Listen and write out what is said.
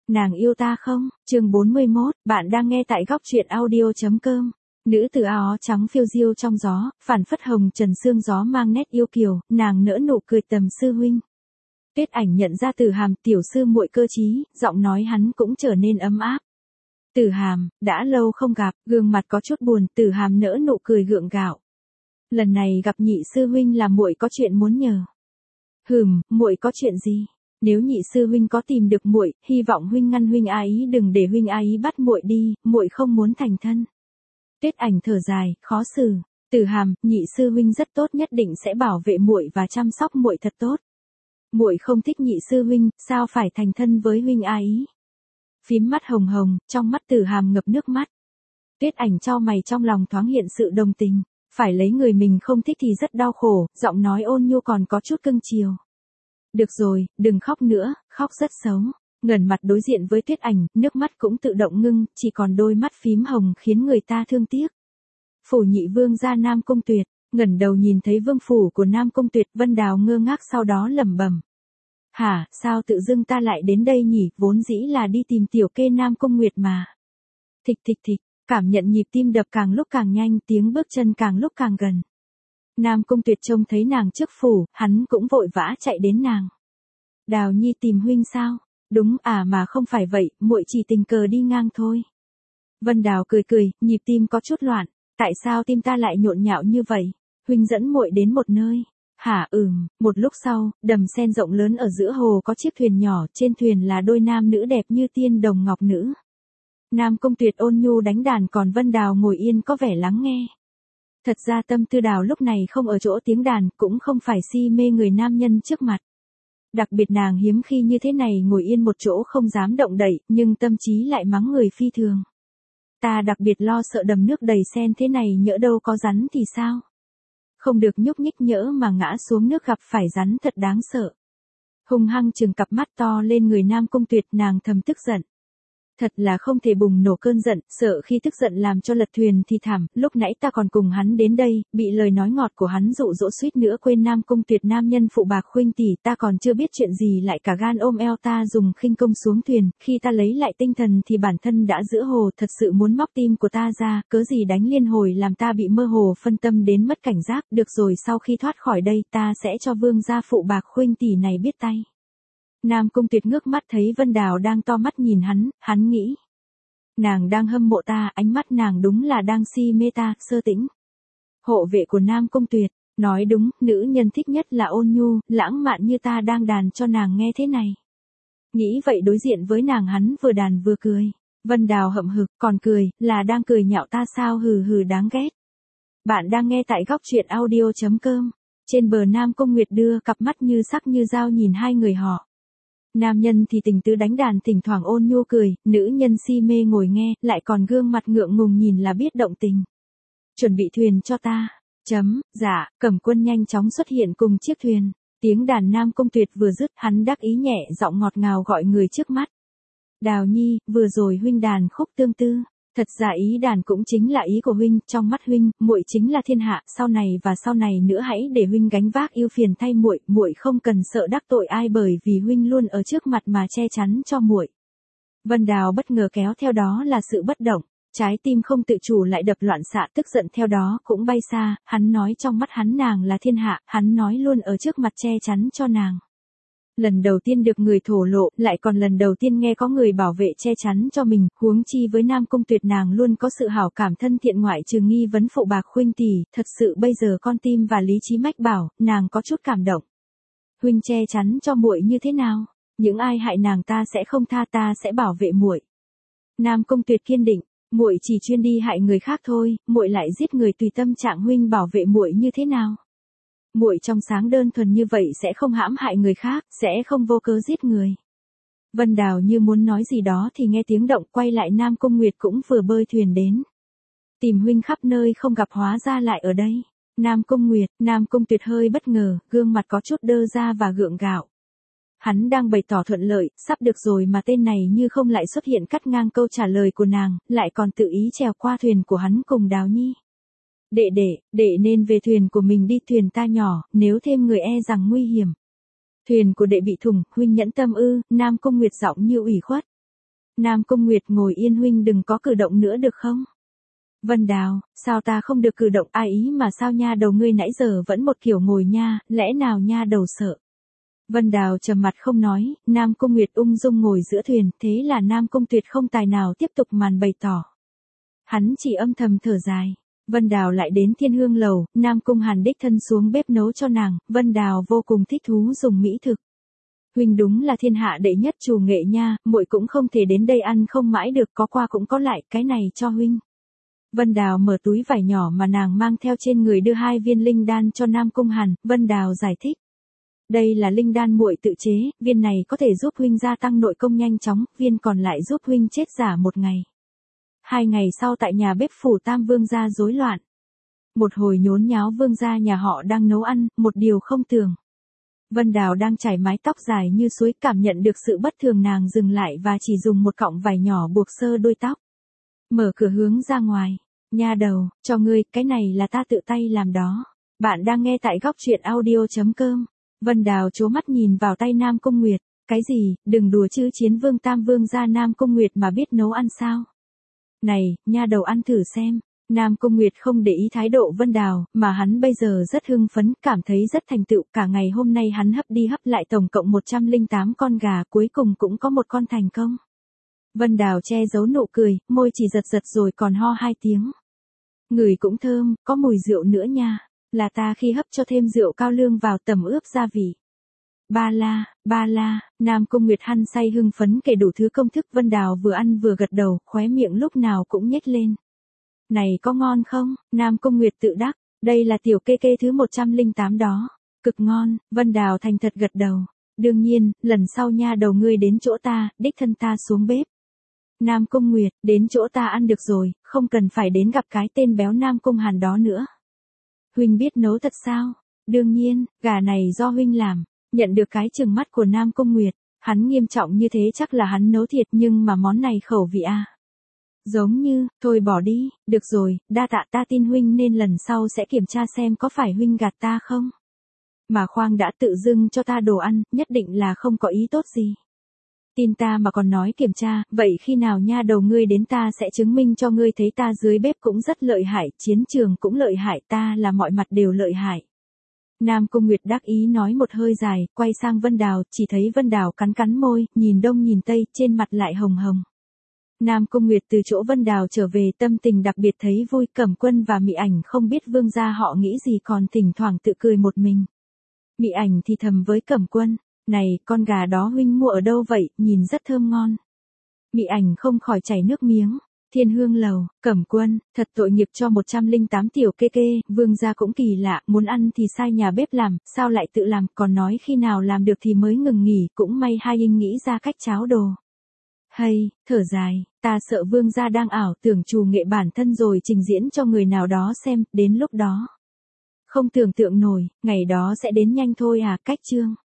Nàng yêu ta không? Chương 41, bạn đang nghe tại góc truyện audio.com. Nữ tử áo trắng phiêu diêu trong gió, phản phất hồng trần sương gió mang nét yêu kiều, nàng nỡ nụ cười tầm sư huynh. Tuyết Ảnh nhận ra Tử Hàm, tiểu sư muội cơ trí, giọng nói hắn cũng trở nên ấm áp. Tử Hàm, đã lâu không gặp, gương mặt có chút buồn, Tử Hàm nỡ nụ cười gượng gạo. Lần này gặp nhị sư huynh là muội có chuyện muốn nhờ. Muội có chuyện gì? Nếu nhị sư huynh có tìm được muội, hy vọng huynh ngăn huynh A Ý đừng để huynh A Ý bắt muội đi, muội không muốn thành thân. Tuyết Ảnh thở dài, khó xử. Tử Hàm, nhị sư huynh rất tốt, nhất định sẽ bảo vệ muội và chăm sóc muội thật tốt. Muội không thích nhị sư huynh, sao phải thành thân với huynh A Ý? Phím mắt hồng hồng, trong mắt Tử Hàm ngập nước mắt. Tuyết Ảnh chau mày, trong lòng thoáng hiện sự đồng tình. Phải lấy người mình không thích thì rất đau khổ, giọng nói ôn nhu còn có chút cưng chiều. Được rồi, đừng khóc nữa, khóc rất xấu. Ngẩng mặt đối diện với Tuyết Ảnh, nước mắt cũng tự động ngưng, chỉ còn đôi mắt phím hồng khiến người ta thương tiếc. Phủ nhị vương gia Nam Cung Tuyệt, ngẩng đầu nhìn thấy vương phủ của Nam Cung Tuyệt, Vân Đào ngơ ngác sau đó lẩm bẩm. Hả, sao tự dưng ta lại đến đây nhỉ, vốn dĩ là đi tìm tiểu kê Nam Cung Nguyệt mà. Thịch thịch thịch, cảm nhận nhịp tim đập càng lúc càng nhanh, tiếng bước chân càng lúc càng gần. Nam Cung Tuyệt trông thấy nàng trước phủ, hắn cũng vội vã chạy đến nàng. Đào Nhi tìm huynh sao? Đúng à, mà không phải vậy, muội chỉ tình cờ đi ngang thôi. Vân Đào cười cười, nhịp tim có chút loạn. Tại sao tim ta lại nhộn nhạo như vậy? Huynh dẫn muội đến một nơi. Hả? Một lúc sau, đầm sen rộng lớn ở giữa hồ có chiếc thuyền nhỏ, trên thuyền là đôi nam nữ đẹp như tiên đồng ngọc nữ. Nam Cung Tuyệt ôn nhu đánh đàn, còn Vân Đào ngồi yên có vẻ lắng nghe. Thật ra tâm tư Đào lúc này không ở chỗ tiếng đàn, cũng không phải si mê người nam nhân trước mặt. Đặc biệt nàng hiếm khi như thế này ngồi yên một chỗ không dám động đậy, nhưng tâm trí lại mắng người phi thường. Ta đặc biệt lo sợ đầm nước đầy sen thế này nhỡ đâu có rắn thì sao? Không được nhúc nhích, nhỡ mà ngã xuống nước gặp phải rắn thật đáng sợ. Hung hăng trừng cặp mắt to lên người Nam Cung Tuyệt, nàng thầm tức giận. Thật là không thể bùng nổ cơn giận, sợ khi tức giận làm cho lật thuyền thì thảm, lúc nãy ta còn cùng hắn đến đây, bị lời nói ngọt của hắn dụ dỗ suýt nữa quên Nam Cung Tuyệt nam nhân phụ bạc khuynh tỷ, ta còn chưa biết chuyện gì lại cả gan ôm eo ta dùng khinh công xuống thuyền, khi ta lấy lại tinh thần thì bản thân đã giữa hồ, thật sự muốn móc tim của ta ra, cớ gì đánh liên hồi làm ta bị mơ hồ phân tâm đến mất cảnh giác, được rồi, sau khi thoát khỏi đây ta sẽ cho vương gia phụ bạc khuynh tỷ này biết tay. Nam Cung Tuyệt ngước mắt thấy Vân Đào đang to mắt nhìn hắn nghĩ. Nàng đang hâm mộ ta, ánh mắt nàng đúng là đang si mê ta, Sơ Tĩnh. Hộ vệ của Nam Cung Tuyệt, nói đúng, nữ nhân thích nhất là ôn nhu, lãng mạn như ta đang đàn cho nàng nghe thế này. Nghĩ vậy đối diện với nàng hắn vừa đàn vừa cười. Vân Đào hậm hực, còn cười, là đang cười nhạo ta sao, hừ đáng ghét. Bạn đang nghe tại góc truyện audio.com. Trên bờ Nam Cung Nguyệt đưa cặp mắt như sắc như dao nhìn hai người họ. Nam nhân thì tình tứ đánh đàn, thỉnh thoảng ôn nhu cười, nữ nhân si mê ngồi nghe, lại còn gương mặt ngượng ngùng nhìn là biết động tình. Chuẩn bị thuyền cho ta. Dạ, Cẩm Quân nhanh chóng xuất hiện cùng chiếc thuyền. Tiếng đàn Nam Cung Tuyệt vừa dứt, hắn đắc ý nhẹ giọng ngọt ngào gọi người trước mắt. Đào Nhi, vừa rồi huynh đàn khúc tương tư. Thật ra ý đàn cũng chính là ý của huynh, trong mắt huynh, muội chính là thiên hạ, sau này và sau này nữa hãy để huynh gánh vác ưu phiền thay muội, muội không cần sợ đắc tội ai bởi vì huynh luôn ở trước mặt mà che chắn cho muội. Vân Đào bất ngờ kéo theo đó là sự bất động, trái tim không tự chủ lại đập loạn xạ, tức giận theo đó cũng bay xa, hắn nói trong mắt hắn nàng là thiên hạ, hắn nói luôn ở trước mặt che chắn cho nàng. Lần đầu tiên được người thổ lộ, lại còn lần đầu tiên nghe có người bảo vệ che chắn cho mình, huống chi với Nam Cung Tuyệt nàng luôn có sự hảo cảm thân thiện, ngoại trừ nghi vấn phụ bạc khuynh tỷ, thật sự bây giờ con tim và lý trí mách bảo, nàng có chút cảm động. Huynh che chắn cho muội như thế nào? Những ai hại nàng ta sẽ không tha, ta sẽ bảo vệ muội. Nam Cung Tuyệt kiên định, muội chỉ chuyên đi hại người khác thôi, muội lại giết người tùy tâm trạng, huynh bảo vệ muội như thế nào? Muội trong sáng đơn thuần như vậy sẽ không hãm hại người khác, sẽ không vô cớ giết người. Vân Đào như muốn nói gì đó thì nghe tiếng động, quay lại, Nam Cung Nguyệt cũng vừa bơi thuyền đến. Tìm huynh khắp nơi không gặp, hóa ra lại ở đây. Nam Cung Tuyệt hơi bất ngờ, gương mặt có chút đơ ra và gượng gạo. Hắn đang bày tỏ thuận lợi, sắp được rồi mà tên này như không lại xuất hiện cắt ngang câu trả lời của nàng, lại còn tự ý trèo qua thuyền của hắn cùng Đào Nhi. Đệ nên về thuyền của mình đi, thuyền ta nhỏ, nếu thêm người e rằng nguy hiểm. Thuyền của đệ bị thủng, huynh nhẫn tâm ư? Nam Cung Nguyệt giọng như ủy khuất. Nam Cung Nguyệt ngồi yên huynh đừng có cử động nữa được không? Vân Đào, sao ta không được cử động ai ý mà sao nha đầu ngươi nãy giờ vẫn một kiểu ngồi nha, lẽ nào nha đầu sợ? Vân Đào trầm mặt không nói, Nam Cung Nguyệt ung dung ngồi giữa thuyền, thế là Nam Cung Tuyệt không tài nào tiếp tục màn bày tỏ. Hắn chỉ âm thầm thở dài. Vân Đào lại đến Thiên Hương lầu, Nam Cung Hàn đích thân xuống bếp nấu cho nàng, Vân Đào vô cùng thích thú dùng mỹ thực. Huynh đúng là thiên hạ đệ nhất chủ nghệ nha, muội cũng không thể đến đây ăn không mãi được, có qua cũng có lại, cái này cho huynh. Vân Đào mở túi vải nhỏ mà nàng mang theo trên người đưa 2 viên linh đan cho Nam Cung Hàn, Vân Đào giải thích. Đây là linh đan muội tự chế, viên này có thể giúp huynh gia tăng nội công nhanh chóng, viên còn lại giúp huynh chết giả 1 ngày. 2 ngày sau tại nhà bếp phủ Tam Vương gia rối loạn. Một hồi nhốn nháo vương gia nhà họ đang nấu ăn, một điều không tưởng. Vân Đào đang chải mái tóc dài như suối, cảm nhận được sự bất thường nàng dừng lại và chỉ dùng một cọng vải nhỏ buộc sơ đuôi tóc. Mở cửa hướng ra ngoài. Nha đầu, cho ngươi, cái này là ta tự tay làm đó. Bạn đang nghe tại góc truyện audio.com. Vân Đào trố mắt nhìn vào tay Nam Cung Nguyệt. Cái gì, đừng đùa chứ, chiến vương Tam Vương gia Nam Cung Nguyệt mà biết nấu ăn sao? Này, nha đầu ăn thử xem. Nam Cung Nguyệt không để ý thái độ Vân Đào, mà hắn bây giờ rất hưng phấn, cảm thấy rất thành tựu, cả ngày hôm nay hắn hấp đi hấp lại tổng cộng 108 con gà, cuối cùng cũng có 1 con thành công. Vân Đào che giấu nụ cười, môi chỉ giật giật rồi còn ho 2 tiếng. Ngửi cũng thơm, có mùi rượu nữa nha, là ta khi hấp cho thêm rượu cao lương vào tẩm ướp gia vị. Ba la, Nam Cung Nguyệt hăng say hưng phấn kể đủ thứ công thức. Vân Đào vừa ăn vừa gật đầu, khóe miệng lúc nào cũng nhếch lên. Này có ngon không? Nam Cung Nguyệt tự đắc, đây là tiểu kê kê thứ 108 đó. Cực ngon, Vân Đào thành thật gật đầu. Đương nhiên, lần sau nha đầu ngươi đến chỗ ta, đích thân ta xuống bếp. Nam Cung Nguyệt, đến chỗ ta ăn được rồi, không cần phải đến gặp cái tên béo Nam Cung Hàn đó nữa. Huynh biết nấu thật sao? Đương nhiên, gà này do huynh làm. Nhận được cái trừng mắt của Nam Cung Nguyệt, hắn nghiêm trọng như thế chắc là hắn nấu thiệt, nhưng mà món này khẩu vị à. Giống như, thôi bỏ đi, được rồi, đa tạ, ta tin huynh nên lần sau sẽ kiểm tra xem có phải huynh gạt ta không. Mà khoang đã tự dưng cho ta đồ ăn, nhất định là không có ý tốt gì. Tin ta mà còn nói kiểm tra, vậy khi nào nha đầu ngươi đến ta sẽ chứng minh cho ngươi thấy ta dưới bếp cũng rất lợi hại, chiến trường cũng lợi hại, ta là mọi mặt đều lợi hại. Nam Cung Nguyệt đắc ý nói một hơi dài, quay sang Vân Đào, chỉ thấy Vân Đào cắn cắn môi, nhìn đông nhìn tây, trên mặt lại hồng hồng. Nam Cung Nguyệt từ chỗ Vân Đào trở về tâm tình đặc biệt thấy vui, Cẩm Quân và Mị Ảnh không biết vương gia họ nghĩ gì còn thỉnh thoảng tự cười một mình. Mị Ảnh thì thầm với Cẩm Quân, này, con gà đó huynh mua ở đâu vậy, nhìn rất thơm ngon. Mị Ảnh không khỏi chảy nước miếng. Thiên Hương lầu, Cẩm Quân, thật tội nghiệp cho 108 tiểu kê kê, vương gia cũng kỳ lạ, muốn ăn thì sai nhà bếp làm, sao lại tự làm, còn nói khi nào làm được thì mới ngừng nghỉ, cũng may hai anh nghĩ ra cách cháo đồ. Hay, thở dài, ta sợ vương gia đang ảo tưởng trù nghệ bản thân rồi trình diễn cho người nào đó xem, đến lúc đó. Không tưởng tượng nổi, ngày đó sẽ đến nhanh thôi à, cách chương.